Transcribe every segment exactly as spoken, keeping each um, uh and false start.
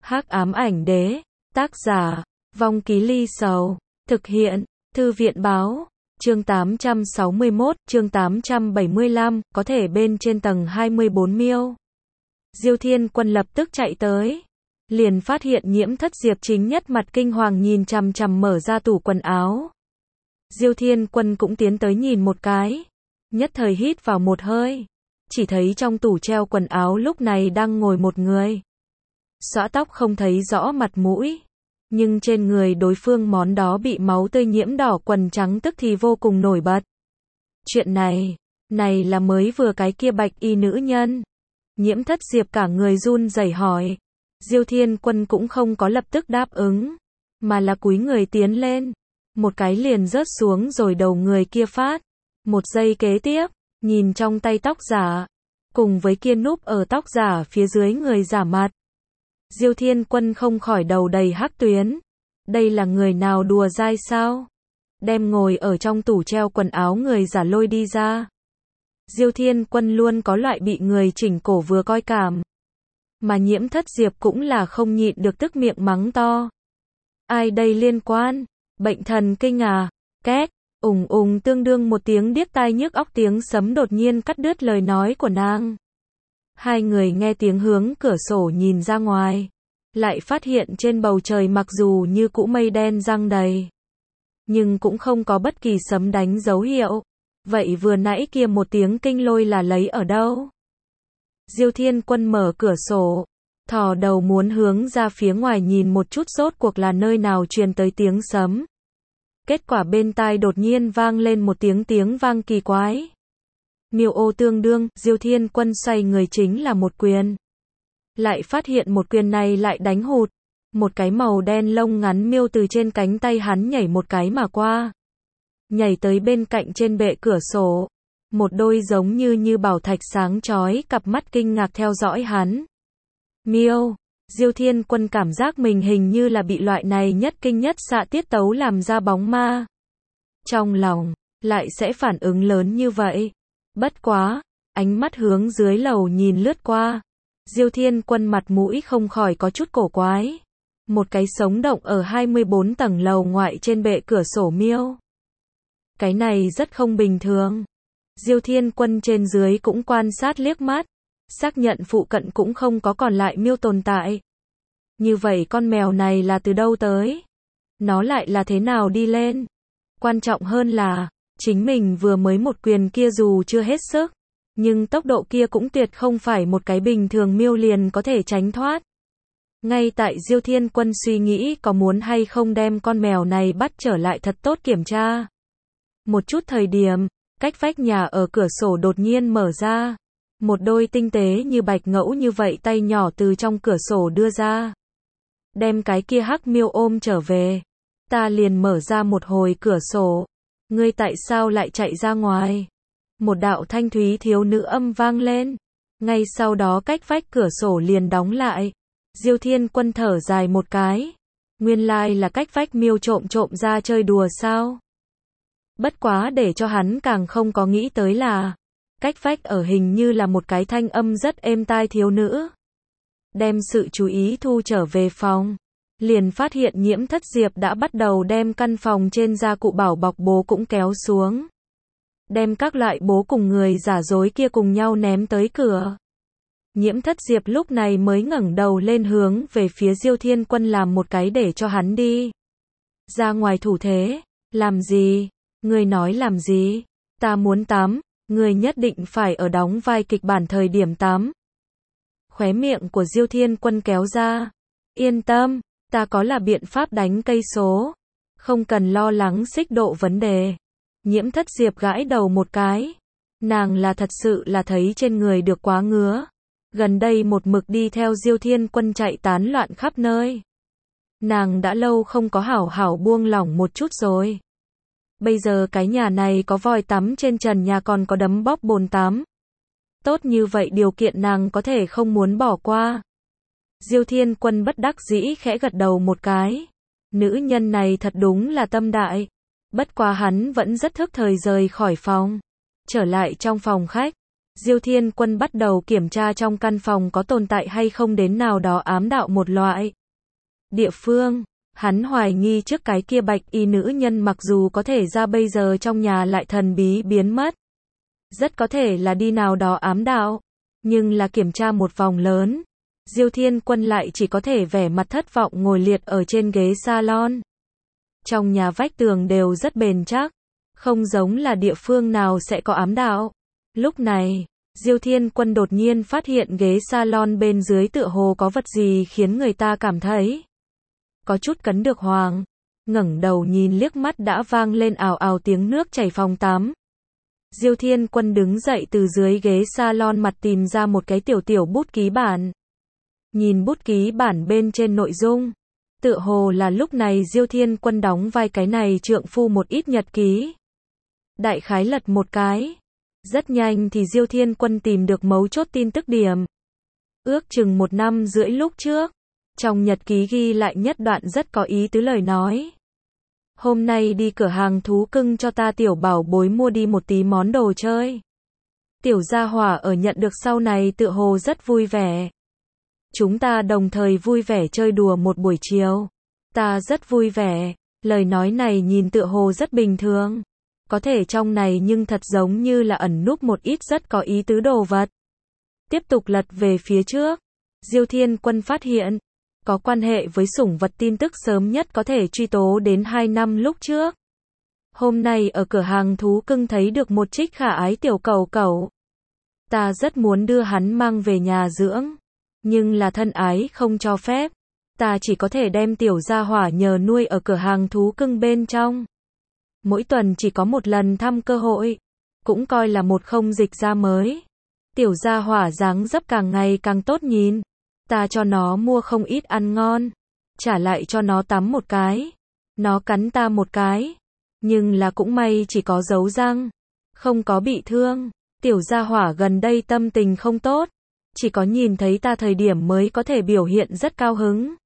Hắc ám ảnh đế, tác giả, Vong Ký Ly Sầu, thực hiện, Thư viện báo, chương tám trăm sáu mươi mốt, chương tám trăm bảy mươi lăm, có thể bên trên tầng hai mươi bốn miêu. Diêu Thiên Quân lập tức chạy tới, liền phát hiện Nhiễm Thất Diệp chính nhất mặt kinh hoàng nhìn chằm chằm mở ra tủ quần áo. Diêu Thiên Quân cũng tiến tới nhìn một cái, nhất thời hít vào một hơi, chỉ thấy trong tủ treo quần áo lúc này đang ngồi một người. Xõa tóc không thấy rõ mặt mũi, nhưng trên người đối phương món đó bị máu tươi nhiễm đỏ quần trắng tức thì vô cùng nổi bật. Chuyện này, này là mới vừa cái kia bạch y nữ nhân. Nhiễm Thất Diệp cả người run rẩy hỏi. Diêu Thiên Quân cũng không có lập tức đáp ứng, mà là cúi người tiến lên, một cái liền rớt xuống rồi đầu người kia phát. Một giây kế tiếp, nhìn trong tay tóc giả, cùng với kia núp ở tóc giả phía dưới người giả mặt. Diêu Thiên Quân không khỏi đầu đầy hắc tuyến. Đây là người nào đùa dai sao? Đem ngồi ở trong tủ treo quần áo người giả lôi đi ra. Diêu Thiên Quân luôn có loại bị người chỉnh cổ vừa coi cảm. Mà Nhiễm Thất Diệp cũng là không nhịn được tức miệng mắng to. Ai đây liên quan? Bệnh thần kinh à? Két, ùng ùng tương đương một tiếng điếc tai nhức óc tiếng sấm đột nhiên cắt đứt lời nói của nàng. Hai người nghe tiếng hướng cửa sổ nhìn ra ngoài, lại phát hiện trên bầu trời mặc dù như cũ mây đen giăng đầy, nhưng cũng không có bất kỳ sấm đánh dấu hiệu. Vậy vừa nãy kia một tiếng kinh lôi là lấy ở đâu? Diêu Thiên Quân mở cửa sổ, thò đầu muốn hướng ra phía ngoài nhìn một chút rốt cuộc là nơi nào truyền tới tiếng sấm. Kết quả bên tai đột nhiên vang lên một tiếng tiếng vang kỳ quái. Miêu ô tương đương, Diêu Thiên Quân xoay người chính là một quyền. Lại phát hiện một quyền này lại đánh hụt. Một cái màu đen lông ngắn miêu từ trên cánh tay hắn nhảy một cái mà qua. Nhảy tới bên cạnh trên bệ cửa sổ. Một đôi giống như như bảo thạch sáng chói cặp mắt kinh ngạc theo dõi hắn. Miêu, Diêu Thiên Quân cảm giác mình hình như là bị loại này nhất kinh nhất xạ tiết tấu làm ra bóng ma. Trong lòng, lại sẽ phản ứng lớn như vậy. Bất quá, ánh mắt hướng dưới lầu nhìn lướt qua. Diêu Thiên Quân mặt mũi không khỏi có chút cổ quái. Một cái sống động ở hai mươi bốn tầng lầu ngoại trên bệ cửa sổ miêu. Cái này rất không bình thường. Diêu Thiên Quân trên dưới cũng quan sát liếc mắt, xác nhận phụ cận cũng không có còn lại miêu tồn tại. Như vậy con mèo này là từ đâu tới? Nó lại là thế nào đi lên? Quan trọng hơn là, chính mình vừa mới một quyền kia dù chưa hết sức, nhưng tốc độ kia cũng tuyệt không phải một cái bình thường miêu liền có thể tránh thoát. Ngay tại Diêu Thiên Quân suy nghĩ có muốn hay không đem con mèo này bắt trở lại thật tốt kiểm tra. Một chút thời điểm, cách vách nhà ở cửa sổ đột nhiên mở ra. Một đôi tinh tế như bạch ngẫu như vậy tay nhỏ từ trong cửa sổ đưa ra. Đem cái kia hắc miêu ôm trở về. Ta liền mở ra một hồi cửa sổ. Ngươi tại sao lại chạy ra ngoài? Một đạo thanh thúy thiếu nữ âm vang lên. Ngay sau đó cách vách cửa sổ liền đóng lại. Diêu Thiên Quân thở dài một cái. Nguyên lai là cách vách miêu trộm trộm ra chơi đùa sao? Bất quá để cho hắn càng không có nghĩ tới là, cách vách ở hình như là một cái thanh âm rất êm tai thiếu nữ. Đem sự chú ý thu trở về phòng, liền phát hiện Nhiễm Thất Diệp đã bắt đầu đem căn phòng trên gia cụ bảo bọc bố cũng kéo xuống. Đem các loại bố cùng người giả dối kia cùng nhau ném tới cửa. Nhiễm Thất Diệp lúc này mới ngẩng đầu lên hướng về phía Diêu Thiên Quân làm một cái để cho hắn đi ra ngoài thủ thế. Làm gì? Ngươi nói làm gì? Ta muốn tắm, ngươi nhất định phải ở đóng vai kịch bản thời điểm tắm. Khóe miệng của Diêu Thiên Quân kéo ra. Yên tâm, ta có là biện pháp đánh cây số. Không cần lo lắng xích độ vấn đề. Nhiễm Thất Diệp gãi đầu một cái. Nàng là thật sự là thấy trên người được quá ngứa. Gần đây một mực đi theo Diêu Thiên Quân chạy tán loạn khắp nơi. Nàng đã lâu không có hảo hảo buông lỏng một chút rồi. Bây giờ cái nhà này có vòi tắm trên trần nhà còn có đấm bóp bồn tắm. Tốt như vậy điều kiện nàng có thể không muốn bỏ qua. Diêu Thiên Quân bất đắc dĩ khẽ gật đầu một cái. Nữ nhân này thật đúng là tâm đại. Bất quá hắn vẫn rất thức thời rời khỏi phòng. Trở lại trong phòng khách. Diêu Thiên Quân bắt đầu kiểm tra trong căn phòng có tồn tại hay không đến nào đó ám đạo một loại địa phương. Hắn hoài nghi trước cái kia bạch y nữ nhân mặc dù có thể ra bây giờ trong nhà lại thần bí biến mất. Rất có thể là đi nào đó ám đạo. Nhưng là kiểm tra một vòng lớn. Diêu Thiên Quân lại chỉ có thể vẻ mặt thất vọng ngồi liệt ở trên ghế salon. Trong nhà vách tường đều rất bền chắc. Không giống là địa phương nào sẽ có ám đạo. Lúc này, Diêu Thiên Quân đột nhiên phát hiện ghế salon bên dưới tựa hồ có vật gì khiến người ta cảm thấy có chút cấn được hoàng. Ngẩng đầu nhìn liếc mắt đã vang lên ào ào tiếng nước chảy phòng tắm. Diêu Thiên Quân đứng dậy từ dưới ghế salon mặt tìm ra một cái tiểu tiểu bút ký bản. Nhìn bút ký bản bên trên nội dung, tựa hồ là lúc này Diêu Thiên Quân đóng vai cái này trượng phu một ít nhật ký. Đại khái lật một cái. Rất nhanh thì Diêu Thiên Quân tìm được mấu chốt tin tức điểm. Ước chừng một năm rưỡi lúc trước, trong nhật ký ghi lại nhất đoạn rất có ý tứ lời nói. Hôm nay đi cửa hàng thú cưng cho ta tiểu bảo bối mua đi một tí món đồ chơi. Tiểu gia hỏa ở nhận được sau này tựa hồ rất vui vẻ. Chúng ta đồng thời vui vẻ chơi đùa một buổi chiều. Ta rất vui vẻ. Lời nói này nhìn tựa hồ rất bình thường. Có thể trong này nhưng thật giống như là ẩn núp một ít rất có ý tứ đồ vật. Tiếp tục lật về phía trước. Diêu Thiên Quân phát hiện, có quan hệ với sủng vật tin tức sớm nhất có thể truy tố đến hai năm lúc trước. Hôm nay ở cửa hàng thú cưng thấy được một trích khả ái tiểu cẩu cẩu. Ta rất muốn đưa hắn mang về nhà dưỡng. Nhưng là thân ái không cho phép. Ta chỉ có thể đem tiểu gia hỏa nhờ nuôi ở cửa hàng thú cưng bên trong. Mỗi tuần chỉ có một lần thăm cơ hội. Cũng coi là một không dịch ra mới. Tiểu gia hỏa dáng dấp càng ngày càng tốt nhìn. Ta cho nó mua không ít ăn ngon. Trả lại cho nó tắm một cái. Nó cắn ta một cái. Nhưng là cũng may chỉ có dấu răng. Không có bị thương. Tiểu gia hỏa gần đây tâm tình không tốt. Chỉ có nhìn thấy ta thời điểm mới có thể biểu hiện rất cao hứng.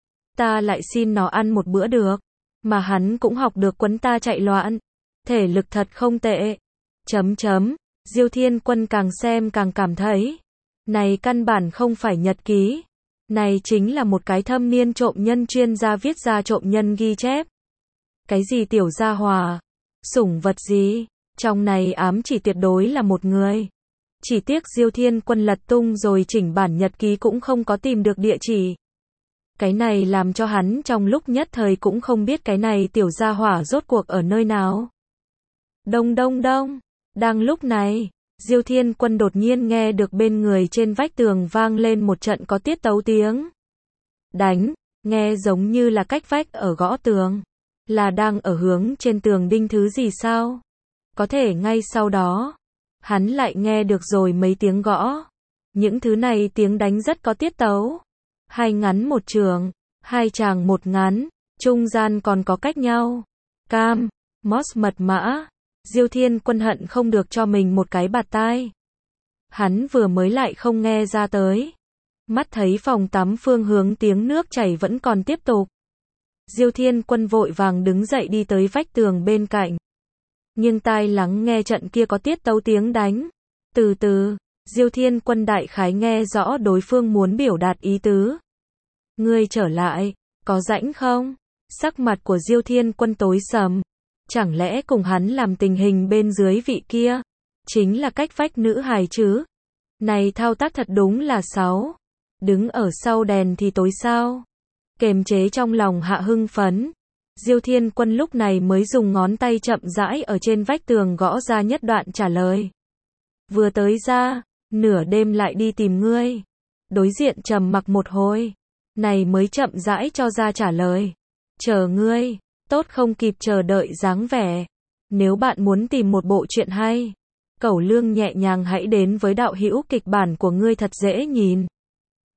Ta lại xin nó ăn một bữa được. Mà hắn cũng học được quấn ta chạy loạn. Thể lực thật không tệ. Chấm chấm. Diêu Thiên Quân càng xem càng cảm thấy. Này căn bản không phải nhật ký. Này chính là một cái thâm niên trộm nhân chuyên gia viết ra trộm nhân ghi chép. Cái gì tiểu gia hỏa? Sủng vật gì? Trong này ám chỉ tuyệt đối là một người. Chỉ tiếc Diêu Thiên Quân lật tung rồi chỉnh bản nhật ký cũng không có tìm được địa chỉ. Cái này làm cho hắn trong lúc nhất thời cũng không biết cái này tiểu gia hỏa rốt cuộc ở nơi nào. Đông đông đông. Đang lúc này, Diêu Thiên Quân đột nhiên nghe được bên người trên vách tường vang lên một trận có tiết tấu tiếng. Đánh, nghe giống như là cách vách ở gõ tường. Là đang ở hướng trên tường đinh thứ gì sao? Có thể ngay sau đó, hắn lại nghe được rồi mấy tiếng gõ. Những thứ này tiếng đánh rất có tiết tấu. Hai ngắn một trường, hai tràng một ngắn, trung gian còn có cách nhau. Cam, Moss mật mã. Diêu Thiên Quân hận không được cho mình một cái bạt tai. Hắn vừa mới lại không nghe ra tới. Mắt thấy phòng tắm phương hướng tiếng nước chảy vẫn còn tiếp tục. Diêu Thiên Quân vội vàng đứng dậy đi tới vách tường bên cạnh. Nhưng tai lắng nghe trận kia có tiết tấu tiếng đánh. Từ từ, Diêu Thiên Quân đại khái nghe rõ đối phương muốn biểu đạt ý tứ. Ngươi trở lại, có rảnh không? Sắc mặt của Diêu Thiên Quân tối sầm. Chẳng lẽ cùng hắn làm tình hình bên dưới vị kia? Chính là cách vách nữ hài chứ? Này thao tác thật đúng là sáu. Đứng ở sau đèn thì tối sao? Kềm chế trong lòng hạ hưng phấn. Diêu Thiên Quân lúc này mới dùng ngón tay chậm rãi ở trên vách tường gõ ra nhất đoạn trả lời. Vừa tới ra, nửa đêm lại đi tìm ngươi. Đối diện trầm mặc một hồi. Này mới chậm rãi cho ra trả lời. Chờ ngươi. Tốt không kịp chờ đợi dáng vẻ. Nếu bạn muốn tìm một bộ truyện hay, cẩu lương nhẹ nhàng hãy đến với đạo hữu kịch bản của ngươi thật dễ nhìn.